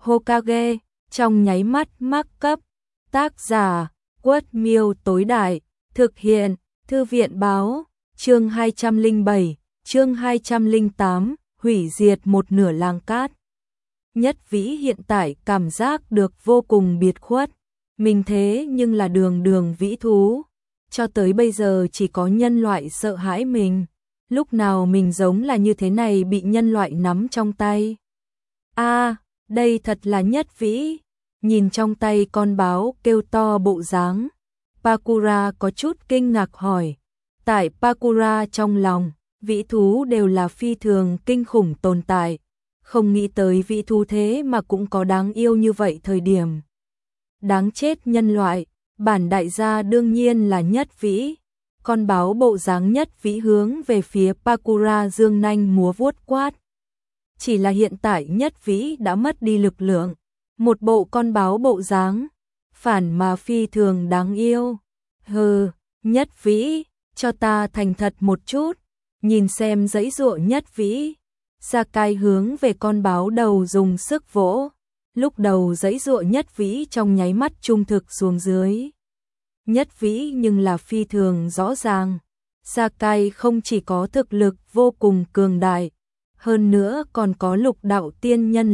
Hokage, trong nháy mắt mắc cấp. Tác giả, Quất Miêu tối đại, thực hiện, Thư viện báo, chương 207, chương 208, hủy diệt một nửa làng cát. Nhất Vĩ hiện tại cảm giác được vô cùng biệt khuất, mình thế nhưng là đường vĩ thú, cho tới bây giờ chỉ có nhân loại sợ hãi mình, lúc nào mình giống là như thế này bị nhân loại nắm trong tay. Đây thật là Nhất Vĩ, nhìn trong tay con báo kêu to bộ dáng. Pakura có chút kinh ngạc hỏi, tại Pakura trong lòng, vĩ thú đều là phi thường kinh khủng tồn tại, không nghĩ tới vĩ thú thế mà cũng có đáng yêu như vậy thời điểm. Đáng chết nhân loại, bản đại gia đương nhiên là Nhất Vĩ. Con báo bộ dáng Nhất Vĩ hướng về phía Pakura dương nanh múa vuốt quát. Chỉ là hiện tại Nhất Vĩ đã mất đi lực lượng, một bộ con báo bộ dáng, phản mà phi thường đáng yêu. Hừ, Nhất Vĩ, cho ta thành thật một chút, nhìn xem giãy giụa Nhất Vĩ. Sakai hướng về con báo đầu dùng sức vỗ, lúc đầu giãy giụa Nhất Vĩ trong nháy mắt trung thực xuống dưới. Nhất Vĩ nhưng là phi thường rõ ràng, Sakai không chỉ có thực lực vô cùng cường đại, hơn nữa còn có lục đạo tiên nhân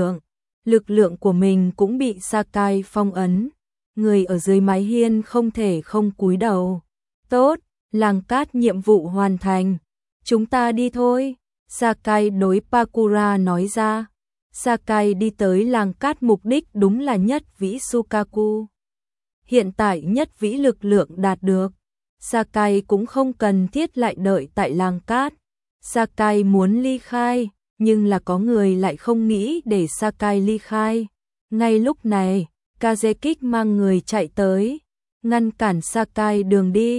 lực lượng của mình cũng bị Sakai phong ấn, người ở dưới mái hiên không thể không cúi đầu. Tốt, làng cát nhiệm vụ hoàn thành, chúng ta đi thôi, Sakai đối Pakura nói ra. Sakai đi tới làng cát mục đích đúng là Nhất Vĩ Sukaku. Hiện tại Nhất Vĩ lực lượng đạt được, Sakai cũng không cần thiết lại đợi tại làng cát. Sakai muốn ly khai, nhưng là có người lại không nghĩ để Sakai ly khai. Ngay lúc này, Kazekik mang người chạy tới, ngăn cản Sakai đường đi.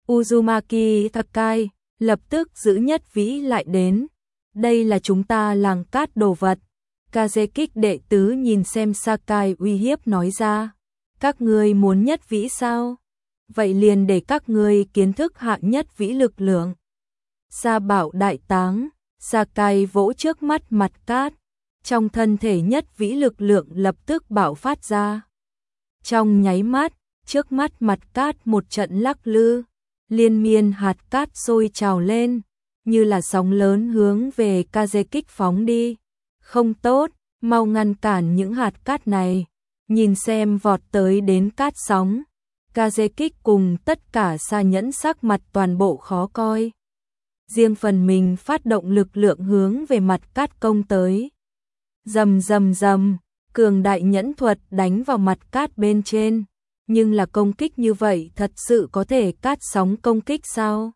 Uzumaki Takai lập tức giữ Nhất Vĩ lại đến. Đây là chúng ta làng cát đồ vật. Kazekik đệ tứ nhìn xem Sakai uy hiếp nói ra. Các ngươi muốn Nhất Vĩ sao? Vậy liền để các ngươi kiến thức hạ Nhất Vĩ lực lượng. Sa bảo đại táng, Sakai vỗ trước mắt mặt cát, trong thân thể Nhất Vĩ lực lượng lập tức bạo phát ra. Trong nháy mắt, trước mắt mặt cát một trận lắc lư, liên miên hạt cát sôi trào lên, như là sóng lớn hướng về Kazekik phóng đi. Không tốt, mau ngăn cản những hạt cát này, nhìn xem vọt tới đến cát sóng. Kazekik cùng tất cả Sa Nhẫn sắc mặt toàn bộ khó coi. Riêng phần mình phát động lực lượng hướng về mặt cát công tới. Rầm rầm rầm, cường đại nhẫn thuật đánh vào mặt cát bên trên. Nhưng là công kích như vậy thật sự có thể cát sóng công kích sao?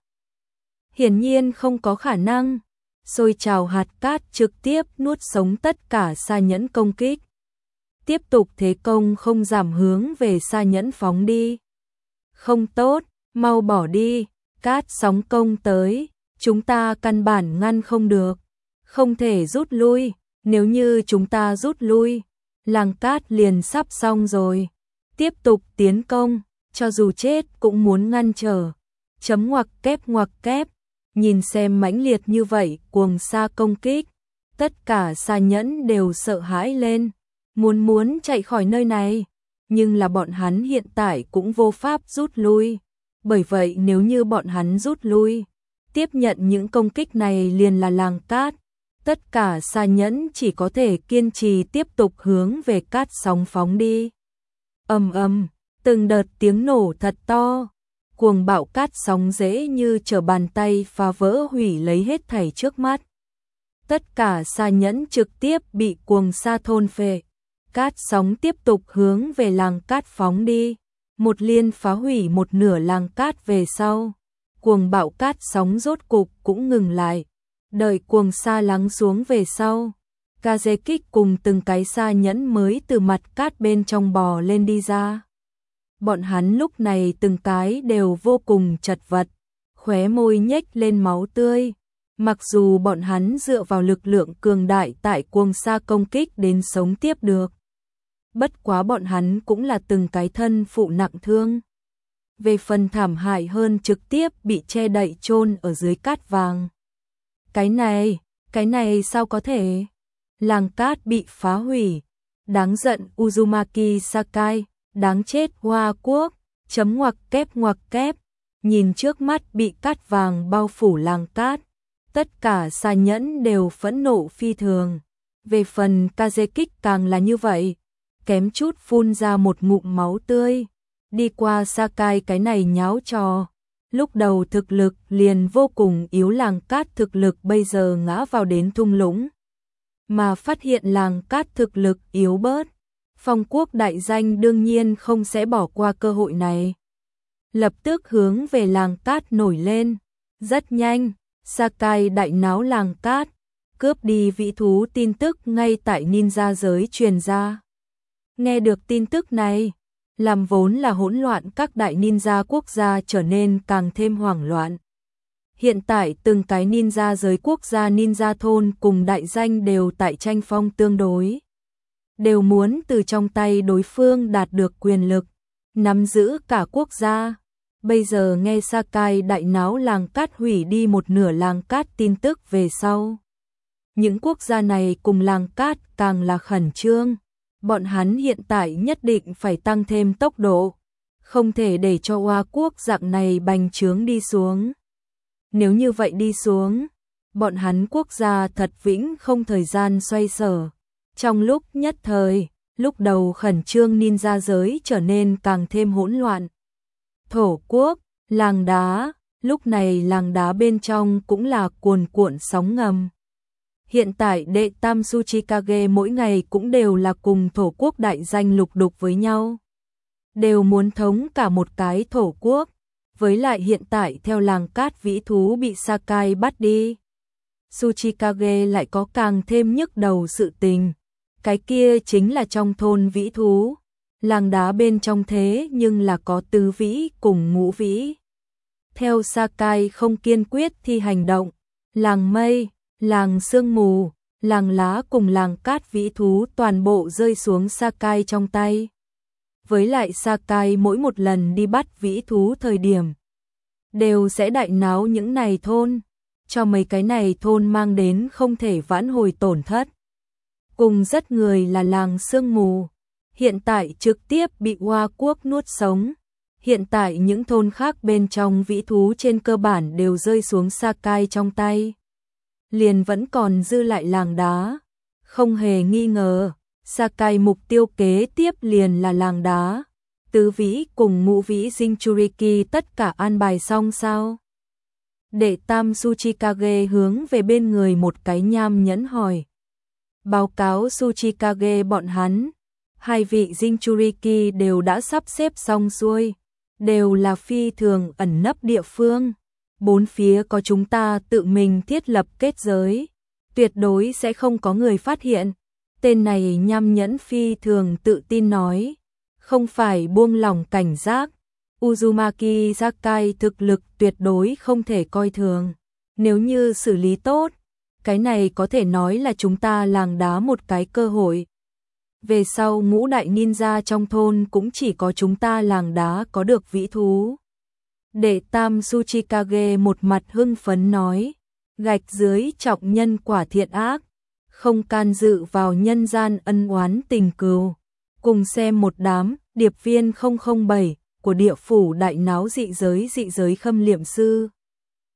Hiển nhiên không có khả năng. Sôi trào hạt cát trực tiếp nuốt sống tất cả Sa Nhẫn công kích. Tiếp tục thế công không giảm hướng về Sa Nhẫn phóng đi. Không tốt, mau bỏ đi, cát sóng công tới. Chúng ta căn bản ngăn không được, không thể rút lui, nếu như chúng ta rút lui, làng cát liền sắp xong rồi. Tiếp tục tiến công, cho dù chết cũng muốn ngăn trở. Chấm ngoặc kép, nhìn xem mãnh liệt như vậy cuồng sa công kích, tất cả Sa Nhẫn đều sợ hãi lên, muốn chạy khỏi nơi này, nhưng là bọn hắn hiện tại cũng vô pháp rút lui, bởi vậy nếu như bọn hắn rút lui, tiếp nhận những công kích này liền là làng cát, tất cả Sa Nhẫn chỉ có thể kiên trì tiếp tục hướng về cát sóng phóng đi. Ầm ầm, từng đợt tiếng nổ thật to, cuồng bạo cát sóng dễ như trở bàn tay phá vỡ hủy lấy hết thảy trước mắt. Tất cả Sa Nhẫn trực tiếp bị cuồng sa thôn phệ, cát sóng tiếp tục hướng về làng cát phóng đi, một liên phá hủy một nửa làng cát về sau. Cuồng bạo cát sóng rốt cục cũng ngừng lại, đợi cuồng sa lắng xuống về sau, Kazekik cùng từng cái Sa Nhẫn mới từ mặt cát bên trong bò lên đi ra. Bọn hắn lúc này từng cái đều vô cùng chật vật, khóe môi nhếch lên máu tươi, mặc dù bọn hắn dựa vào lực lượng cường đại tại cuồng sa công kích đến sống tiếp được. Bất quá bọn hắn cũng là từng cái thân phụ nặng thương. Về phần thảm hại hơn trực tiếp bị che đậy chôn ở dưới cát vàng. Cái này sao có thể? Làng cát bị phá hủy, đáng giận Uzumaki Sakai, đáng chết Hoa Quốc, chấm ngoặc kép, nhìn trước mắt bị cát vàng bao phủ làng cát, tất cả xà nhẫn đều phẫn nộ phi thường. Về phần Kazekik càng là như vậy, kém chút phun ra một ngụm máu tươi. Đi qua Sakai cái này nháo trò, lúc đầu thực lực liền vô cùng yếu làng cát thực lực bây giờ ngã vào đến thung lũng. Mà phát hiện làng cát thực lực yếu bớt, Phong Quốc đại danh đương nhiên không sẽ bỏ qua cơ hội này. Lập tức hướng về làng cát nổi lên, rất nhanh, Sakai đại náo làng cát, cướp đi vĩ thú tin tức ngay tại ninja giới truyền ra. Nghe được tin tức này, làm vốn là hỗn loạn các đại ninja quốc gia trở nên càng thêm hoảng loạn. Hiện tại từng cái ninja giới quốc gia ninja thôn cùng đại danh đều tại tranh phong tương đối. Đều muốn từ trong tay đối phương đạt được quyền lực, nắm giữ cả quốc gia. Bây giờ nghe Sakai đại náo làng cát hủy đi một nửa làng cát tin tức về sau. Những quốc gia này cùng làng cát càng là khẩn trương. Bọn hắn hiện tại nhất định phải tăng thêm tốc độ. Không thể để cho Hoa Quốc dạng này bành trướng đi xuống. Nếu như vậy đi xuống, bọn hắn quốc gia thật vĩnh không thời gian xoay sở. Trong lúc nhất thời, lúc đầu khẩn trương ninja giới trở nên càng thêm hỗn loạn. Thổ quốc, làng đá, lúc này làng đá bên trong cũng là cuồn cuộn sóng ngầm. Hiện tại đệ tam Tsuchikage mỗi ngày cũng đều là cùng thổ quốc đại danh lục đục với nhau. Đều muốn thống cả một cái thổ quốc. Với lại hiện tại theo làng cát vĩ thú bị Sakai bắt đi, Tsuchikage lại có càng thêm nhức đầu sự tình. Cái kia chính là trong thôn vĩ thú. Làng đá bên trong thế nhưng là có tứ vĩ cùng ngũ vĩ. Theo Sakai không kiên quyết thì hành động, làng mây, làng sương mù, làng lá cùng làng cát vĩ thú toàn bộ rơi xuống Sakai trong tay. Với lại Sakai mỗi một lần đi bắt vĩ thú thời điểm, đều sẽ đại náo những này thôn, cho mấy cái này thôn mang đến không thể vãn hồi tổn thất. Cùng rất người là làng sương mù, hiện tại trực tiếp bị Hoa Quốc nuốt sống. Hiện tại những thôn khác bên trong vĩ thú trên cơ bản đều rơi xuống Sakai trong tay. Liền vẫn còn dư lại làng đá. Không hề nghi ngờ, Sakai mục tiêu kế tiếp liền là làng đá. Tứ vĩ cùng ngũ vĩ Jinchuriki tất cả an bài xong sao? Đệ tam Tsuchikage hướng về bên người một cái nham nhẫn hỏi. Báo cáo Tsuchikage bọn hắn, hai vị Jinchuriki đều đã sắp xếp xong xuôi, đều là phi thường ẩn nấp địa phương. Bốn phía có chúng ta tự mình thiết lập kết giới, tuyệt đối sẽ không có người phát hiện. Tên này nham nhẫn phi thường tự tin nói, không phải buông lỏng cảnh giác. Uzumaki Sakai thực lực tuyệt đối không thể coi thường. Nếu như xử lý tốt, cái này có thể nói là chúng ta làng đá một cái cơ hội. Về sau ngũ đại ninja trong thôn cũng chỉ có chúng ta làng đá có được vĩ thú. Đệ tam Tsuchikage một mặt hưng phấn nói, gạch dưới trọng nhân quả thiện ác, không can dự vào nhân gian ân oán tình cừu. Cùng xem một đám điệp viên 007 của địa phủ đại náo dị giới khâm liệm sư.